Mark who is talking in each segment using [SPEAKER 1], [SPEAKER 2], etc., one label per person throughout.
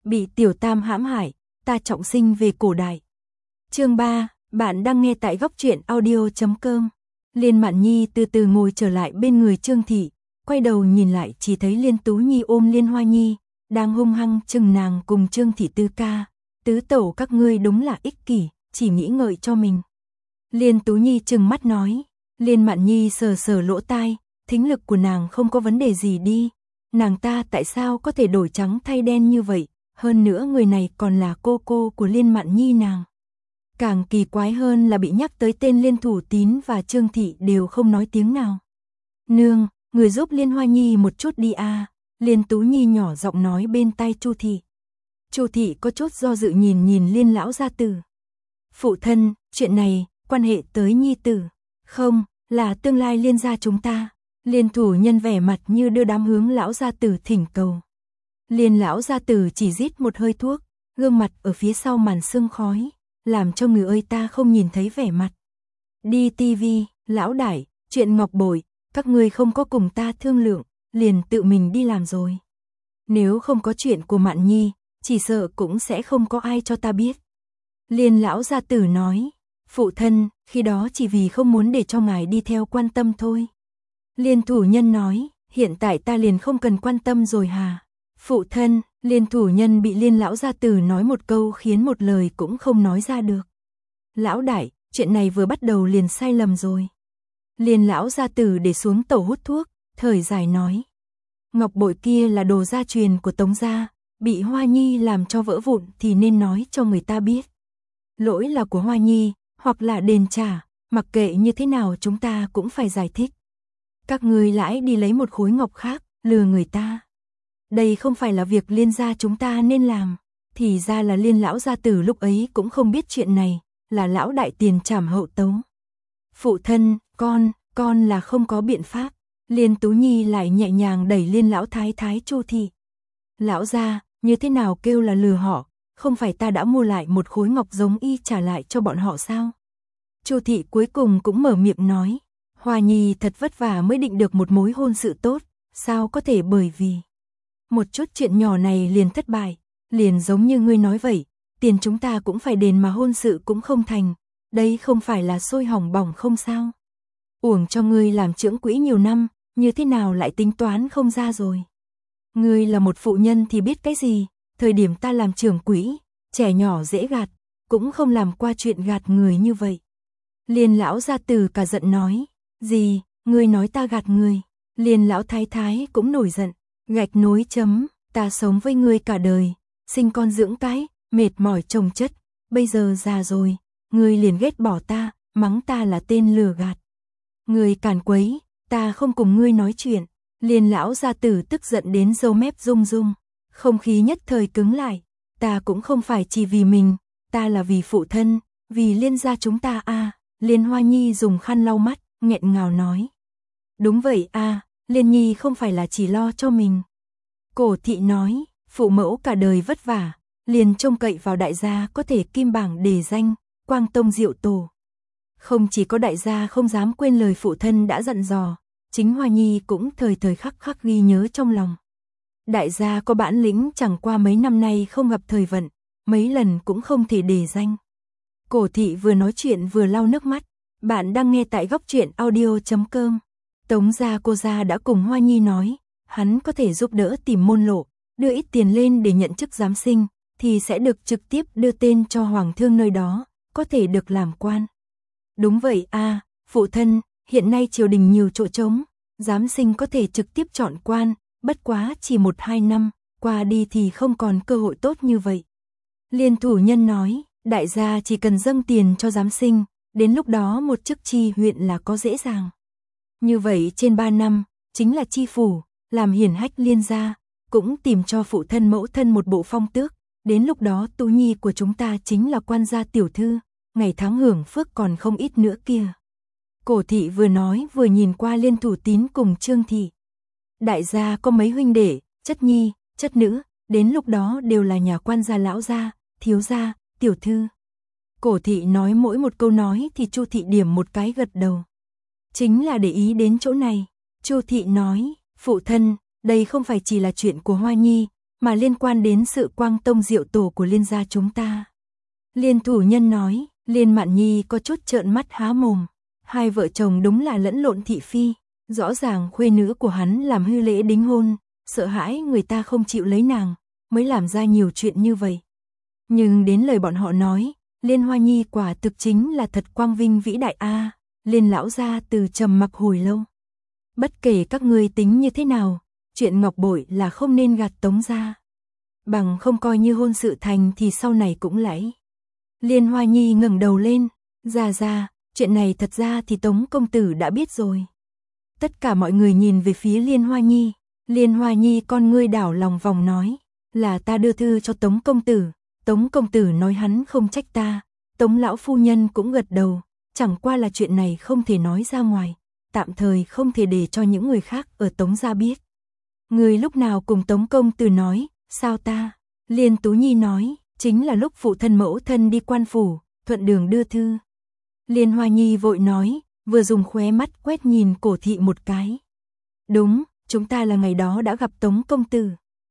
[SPEAKER 1] bị tiểu tam hãm hại, ta trọng sinh về cổ đại. Chương 3, bạn đang nghe tại góc truyện audio.com. Liên Mạn Nhi từ từ ngồi trở lại bên người Trương Thị, quay đầu nhìn lại chỉ thấy Liên Tú Nhi ôm Liên Hoa Nhi, đang hung hăng chừng nàng cùng Trương Thị Tư ca, tứ tẩu các ngươi đúng là ích kỷ, chỉ nghĩ ngợi cho mình. Liên Tú Nhi trừng mắt nói, Liên Mạn Nhi sờ sờ lỗ tai, thính lực của nàng không có vấn đề gì đi, nàng ta tại sao có thể đổi trắng thay đen như vậy, hơn nữa người này còn là cô của Liên Mạn Nhi nàng. Càng kỳ quái hơn là bị nhắc tới tên Liên Thủ Tín và Trương Thị đều không nói tiếng nào. Nương, người giúp Liên Hoa Nhi một chút đi a. Liên Tú Nhi nhỏ giọng nói bên tai Chu Thị. Chu Thị có chút do dự nhìn Liên lão gia tử. Phụ thân, chuyện này quan hệ tới nhi tử, không, là tương lai Liên gia chúng ta. Liên thủ nhân vẻ mặt như đưa đám hướng lão gia tử thỉnh cầu. Liên lão gia tử chỉ rít một hơi thuốc, gương mặt ở phía sau màn sương khói, làm cho người ơi ta không nhìn thấy vẻ mặt. Đi tivi, lão đại, chuyện ngọc bội, các ngươi không có cùng ta thương lượng, liền tự mình đi làm rồi. Nếu không có chuyện của Mạn Nhi, chỉ sợ cũng sẽ không có ai cho ta biết. Liên lão gia tử nói, phụ thân, khi đó chỉ vì không muốn để cho ngài đi theo quan tâm thôi. Liên thủ nhân nói, hiện tại ta liền không cần quan tâm rồi hà. Phụ thân, Liên thủ nhân bị Liên lão gia tử nói một câu khiến một lời cũng không nói ra được. Lão đại, chuyện này vừa bắt đầu liền sai lầm rồi. Liên lão gia tử để xuống tẩu hút thuốc, thời dài nói. Ngọc bội kia là đồ gia truyền của Tống gia, bị Hoa Nhi làm cho vỡ vụn thì nên nói cho người ta biết. Lỗi là của Hoa Nhi, hoặc là đền trả, mặc kệ như thế nào chúng ta cũng phải giải thích. Các ngươi lãi đi lấy một khối ngọc khác, lừa người ta. Đây không phải là việc Liên gia chúng ta nên làm, thì ra là Liên lão gia tử lúc ấy cũng không biết chuyện này, là lão đại tiền trảm hậu tấu. Phụ thân, con là không có biện pháp. Liên Tú Nhi lại nhẹ nhàng đẩy Liên lão thái thái Chu Thị. Lão gia, như thế nào kêu là lừa họ, không phải ta đã mua lại một khối ngọc giống y trả lại cho bọn họ sao? Chu Thị cuối cùng cũng mở miệng nói, Hoa Nhi thật vất vả mới định được một mối hôn sự tốt, sao có thể bởi vì một chút chuyện nhỏ này liền thất bại, liền giống như ngươi nói vậy, tiền chúng ta cũng phải đền mà hôn sự cũng không thành, đây không phải là sôi hỏng bỏng không sao? Uổng cho ngươi làm trưởng quỹ nhiều năm, như thế nào lại tính toán không ra rồi? Ngươi là một phụ nhân thì biết cái gì, thời điểm ta làm trưởng quỹ, trẻ nhỏ dễ gạt, cũng không làm qua chuyện gạt người như vậy. Liên lão gia tử cả giận nói, gì, ngươi nói ta gạt người? Liên lão thái thái cũng nổi giận, gạch nối chấm, ta sống với ngươi cả đời, sinh con dưỡng cái, mệt mỏi chồng chất, bây giờ già rồi, ngươi liền ghét bỏ ta, mắng ta là tên lừa gạt. Ngươi càn quấy, ta không cùng ngươi nói chuyện. Liên lão gia tử tức giận đến râu mép rung rung, không khí nhất thời cứng lại, ta cũng không phải chỉ vì mình, ta là vì phụ thân, vì Liên gia chúng ta a. Liên Hoa Nhi dùng khăn lau mắt, nghẹn ngào nói. Đúng vậy a, Liên Nhi không phải là chỉ lo cho mình. Cổ Thị nói, phụ mẫu cả đời vất vả, liền trông cậy vào đại gia có thể kim bảng đề danh, quang tông diệu tổ. Không chỉ có đại gia không dám quên lời phụ thân đã dặn dò, chính Hoa Nhi cũng thời thời khắc khắc ghi nhớ trong lòng. Đại gia có bản lĩnh chẳng qua mấy năm nay không gặp thời vận, mấy lần cũng không thể đề danh. Cổ Thị vừa nói chuyện vừa lau nước mắt, bạn đang nghe tại góc truyện audio.com. Tống gia cô gia đã cùng Hoa Nhi nói, hắn có thể giúp đỡ tìm môn lộ, đưa ít tiền lên để nhận chức giám sinh, thì sẽ được trực tiếp đưa tên cho hoàng thương nơi đó, có thể được làm quan. Đúng vậy a, phụ thân, hiện nay triều đình nhiều chỗ trống, giám sinh có thể trực tiếp chọn quan, bất quá chỉ 1-2 năm, qua đi thì không còn cơ hội tốt như vậy. Liên thủ nhân nói, đại gia chỉ cần dâng tiền cho giám sinh, đến lúc đó một chức tri huyện là có dễ dàng. Như vậy trên 3 năm, chính là tri phủ, làm hiển hách Liên gia, cũng tìm cho phụ thân mẫu thân một bộ phong tước, đến lúc đó Tú Nhi của chúng ta chính là quan gia tiểu thư, ngày tháng hưởng phước còn không ít nữa kia. Cổ Thị vừa nói vừa nhìn qua Liên Thủ Tín cùng Trương Thị. Đại gia có mấy huynh đệ, chất nhi, chất nữ, đến lúc đó đều là nhà quan gia lão gia, thiếu gia, tiểu thư. Cổ Thị nói mỗi một câu nói thì Chu Thị điểm một cái gật đầu. Chính là để ý đến chỗ này. Chu Thị nói, phụ thân, đây không phải chỉ là chuyện của Hoa Nhi, mà liên quan đến sự quang tông diệu tổ của Liên gia chúng ta. Liên thủ nhân nói, Liên Mạn Nhi có chút trợn mắt há mồm. Hai vợ chồng đúng là lẫn lộn thị phi, rõ ràng khuê nữ của hắn làm hư lễ đính hôn, sợ hãi người ta không chịu lấy nàng, mới làm ra nhiều chuyện như vậy. Nhưng đến lời bọn họ nói, Liên Hoa Nhi quả thực chính là thật quang vinh vĩ đại a. Liên lão gia từ trầm mặc hồi lâu. Bất kể các ngươi tính như thế nào, chuyện ngọc bội là không nên gạt Tống gia. Bằng không coi như hôn sự thành thì sau này cũng lẫy. Liên Hoa Nhi ngẩng đầu lên, ra, chuyện này thật ra thì Tống công tử đã biết rồi. Tất cả mọi người nhìn về phía Liên Hoa Nhi. Liên Hoa Nhi con ngươi đảo lòng vòng nói, là ta đưa thư cho Tống công tử. Tống công tử nói hắn không trách ta. Tống lão phu nhân cũng gật đầu, chẳng qua là chuyện này không thể nói ra ngoài, tạm thời không thể để cho những người khác ở Tống gia biết. Người lúc nào cùng Tống công tử nói, sao ta? Liên Tú Nhi nói, chính là lúc phụ thân mẫu thân đi quan phủ, thuận đường đưa thư. Liên Hoa Nhi vội nói, vừa dùng khóe mắt quét nhìn Cổ thị một cái. Đúng, chúng ta là ngày đó đã gặp Tống công tử.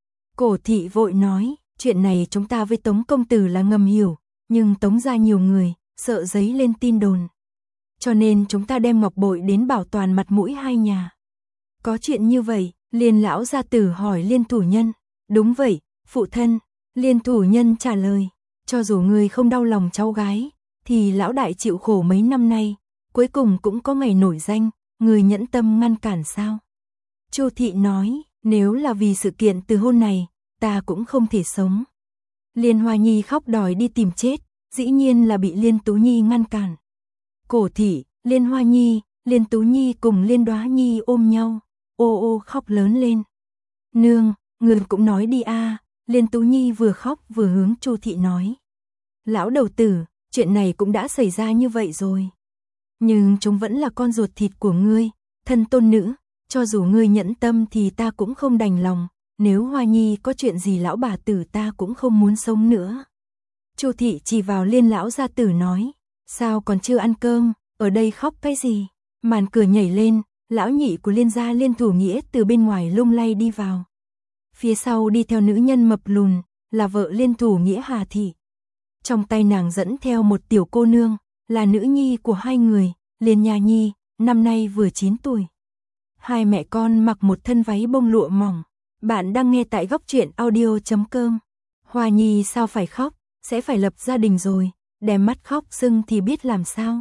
[SPEAKER 1] Cổ thị vội nói, chuyện này chúng ta với Tống công tử là ngầm hiểu, nhưng Tống gia nhiều người, sợ giấy lên tin đồn. Cho nên chúng ta đem ngọc bội đến bảo toàn mặt mũi hai nhà. Có chuyện như vậy, Liên lão gia tử hỏi Liên thủ nhân. Đúng vậy, phụ thân. Liên thủ nhân trả lời, cho dù người không đau lòng cháu gái, thì lão đại chịu khổ mấy năm nay, cuối cùng cũng có ngày nổi danh, người nhẫn tâm ngăn cản sao? Chu thị nói, nếu là vì sự kiện từ hôn này, ta cũng không thể sống. Liên Hoa Nhi khóc đòi đi tìm chết, dĩ nhiên là bị Liên Tú Nhi ngăn cản. Cổ thị, Liên Hoa Nhi, Liên Tú Nhi cùng Liên Đóa Nhi ôm nhau, ô khóc lớn lên. Nương, người cũng nói đi a. Liên Tú Nhi vừa khóc vừa hướng Chu thị nói. Lão đầu tử, chuyện này cũng đã xảy ra như vậy rồi. Nhưng chúng vẫn là con ruột thịt của ngươi, thân tôn nữ, cho dù ngươi nhẫn tâm thì ta cũng không đành lòng, nếu Hoa Nhi có chuyện gì lão bà tử ta cũng không muốn sống nữa. Chu thị chỉ vào Liên lão gia tử nói, sao còn chưa ăn cơm, ở đây khóc cái gì? Màn cửa nhảy lên, lão nhị của Liên gia Liên Thủ Nghĩa từ bên ngoài lung lay đi vào. Phía sau đi theo nữ nhân mập lùn, là vợ Liên Thủ Nghĩa Hà thị. Trong tay nàng dẫn theo một tiểu cô nương, là nữ nhi của hai người, Liên Nha Nhi, năm nay vừa 9 tuổi. Hai mẹ con mặc một thân váy bông lụa mỏng. Bạn đang nghe tại góc truyện audio.com. Hoa Nhi sao phải khóc, sẽ phải lập gia đình rồi, đem mắt khóc sưng thì biết làm sao.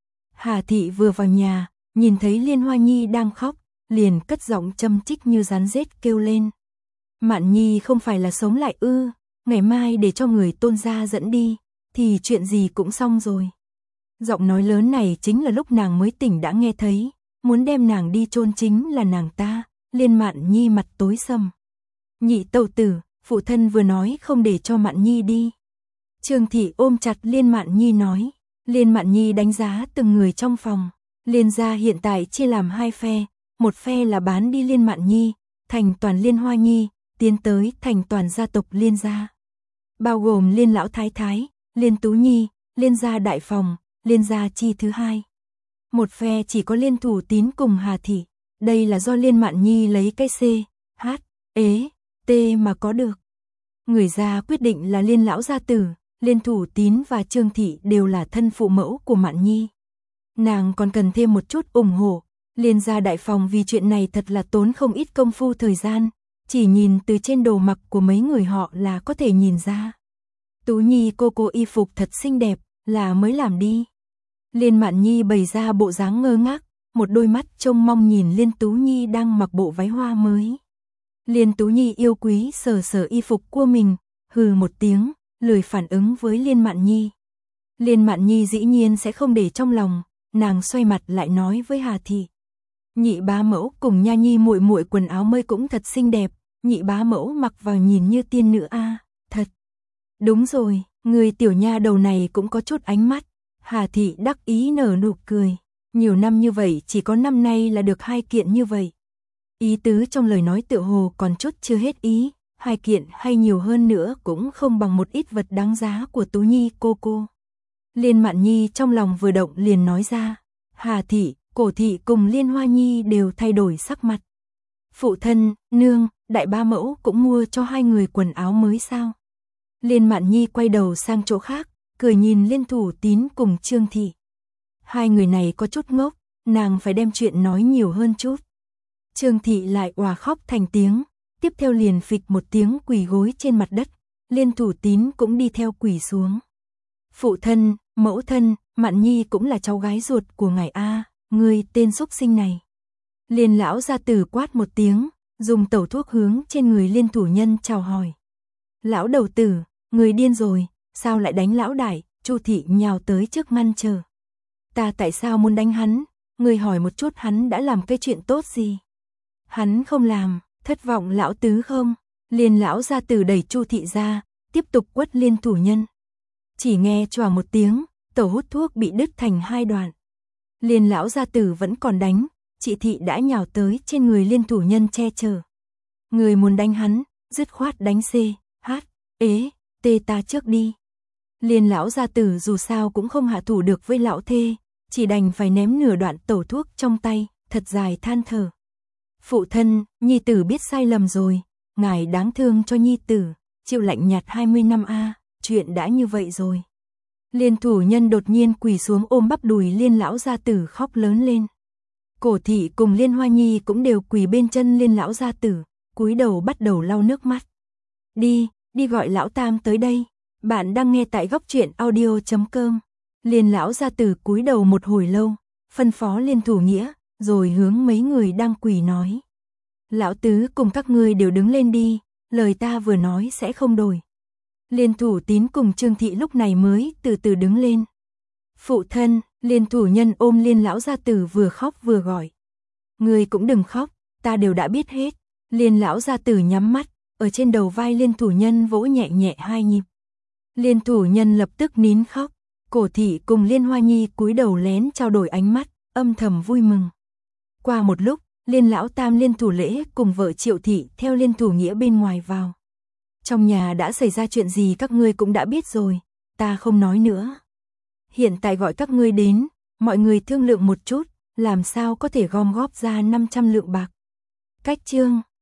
[SPEAKER 1] Hà thị vừa vào nhà, nhìn thấy Liên Hoa Nhi đang khóc, liền cất giọng châm chích như rắn rết kêu lên. Mạn Nhi không phải là sống lại ư, ngày mai để cho người tôn gia dẫn đi, thì chuyện gì cũng xong rồi. Giọng nói lớn này chính là lúc nàng mới tỉnh đã nghe thấy, muốn đem nàng đi chôn chính là nàng ta. Liên Mạn Nhi mặt tối sầm. Nhị tẩu tử, phụ thân vừa nói không để cho Mạn Nhi đi. Trương thị ôm chặt Liên Mạn Nhi nói. Liên Mạn Nhi đánh giá từng người trong phòng. Liên gia hiện tại chia làm hai phe, một phe là bán đi Liên Mạn Nhi, thành toàn Liên Hoa Nhi, tiến tới thành toàn gia tộc Liên gia. Bao gồm Liên lão thái thái, Liên Tú Nhi, Liên gia đại phòng, Liên gia chi thứ hai. Một phe chỉ có Liên Thủ Tín cùng Hà thị. Đây là do Liên Mạn Nhi lấy cái C, H, ế, T mà có được. Người ra quyết định là Liên lão gia tử, Liên Thủ Tín và Trương thị đều là thân phụ mẫu của Mạn Nhi. Nàng còn cần thêm một chút ủng hộ. Liên gia đại phòng vì chuyện này thật là tốn không ít công phu thời gian, chỉ nhìn từ trên đồ mặc của mấy người họ là có thể nhìn ra. Tú Nhi cô y phục thật xinh đẹp, là mới làm đi. Liên Mạn Nhi bày ra bộ dáng ngơ ngác, một đôi mắt trông mong nhìn Liên Tú Nhi đang mặc bộ váy hoa mới. Liên Tú Nhi yêu quý sờ sờ y phục của mình, hừ một tiếng, lười phản ứng với Liên Mạn Nhi. Liên Mạn Nhi dĩ nhiên sẽ không để trong lòng, nàng xoay mặt lại nói với Hà thị. Nhị bá mẫu cùng Nha Nhi muội muội quần áo mới cũng thật xinh đẹp, nhị bá mẫu mặc vào nhìn như tiên nữ a, thật. Đúng rồi, người tiểu nha đầu này cũng có chút ánh mắt. Hà thị đắc ý nở nụ cười. Nhiều năm như vậy chỉ có năm nay là được 2 kiện như vậy. Ý tứ trong lời nói tựa hồ còn chút chưa hết ý, 2 kiện hay nhiều hơn nữa cũng không bằng một ít vật đáng giá của Tú Nhi cô. Liên Mạn Nhi trong lòng vừa động liền nói ra. Hà thị, Cổ thị cùng Liên Hoa Nhi đều thay đổi sắc mặt. Phụ thân, nương, đại ba mẫu cũng mua cho hai người quần áo mới sao? Liên Mạn Nhi quay đầu sang chỗ khác, cười nhìn Liên Thủ Tín cùng Trương Thị. Hai người này có chút ngốc, nàng phải đem chuyện nói nhiều hơn chút. Trương Thị lại òa khóc thành tiếng, tiếp theo liền phịch một tiếng quỳ gối trên mặt đất, Liên Thủ Tín cũng đi theo quỳ xuống. Phụ thân, mẫu thân, Mạn Nhi cũng là cháu gái ruột của ngài a, ngươi tên xúc sinh này. Liên lão gia tử quát một tiếng, dùng tẩu thuốc hướng trên người Liên thủ nhân chào hỏi. Lão đầu tử, người điên rồi, sao lại đánh lão đại? Chu Thị nhào tới trước ngăn chờ. Ta tại sao muốn đánh hắn? Người hỏi một chút hắn đã làm cái chuyện tốt gì? Hắn không làm, thất vọng lão tứ không? Liên lão gia tử đẩy Chu Thị ra, tiếp tục quất Liên thủ nhân. Chỉ nghe choàng một tiếng, tẩu hút thuốc bị đứt thành hai đoạn. Liên lão gia tử vẫn còn đánh, chị Thị đã nhào tới trên người Liên thủ nhân che chở. Người muốn đánh hắn, dứt khoát đánh C, H, ế, T ta trước đi. Liên lão gia tử dù sao cũng không hạ thủ được với lão thê, chỉ đành phải ném nửa đoạn tẩu thuốc trong tay, thật dài than thở. Phụ thân, nhi tử biết sai lầm rồi, ngài đáng thương cho nhi tử, chịu lạnh nhạt 20 năm a, chuyện đã như vậy rồi. Liên thủ nhân đột nhiên quỳ xuống ôm bắp đùi Liên lão gia tử khóc lớn lên. Cổ Thị cùng Liên Hoa Nhi cũng đều quỳ bên chân Liên lão gia tử, cúi đầu bắt đầu lau nước mắt. Đi gọi lão tam tới đây. Bạn đang nghe tại góc truyện audio.com. Liên lão gia tử cúi đầu một hồi lâu, phân phó Liên Thủ Nghĩa, rồi hướng mấy người đang quỳ nói. Lão tứ cùng các ngươi đều đứng lên đi, lời ta vừa nói sẽ không đổi. Liên Thủ Tín cùng Trương Thị lúc này mới từ từ đứng lên. Phụ thân, Liên thủ nhân ôm Liên lão gia tử vừa khóc vừa gọi. Ngươi cũng đừng khóc, ta đều đã biết hết. Liên lão gia tử nhắm mắt, ở trên đầu vai Liên thủ nhân vỗ nhẹ nhẹ hai nhịp. Liên thủ nhân lập tức nín khóc. Cổ Thị cùng Liên Hoa Nhi cúi đầu lén trao đổi ánh mắt, âm thầm vui mừng. Qua một lúc, Liên lão tam Liên thủ lễ cùng vợ Triệu Thị theo Liên thủ nghĩa bên ngoài vào. Trong nhà đã xảy ra chuyện gì các ngươi cũng đã biết rồi, ta không nói nữa. Hiện tại gọi các ngươi đến, mọi người thương lượng một chút, làm sao có thể gom góp ra 500 lượng bạc. Cách chương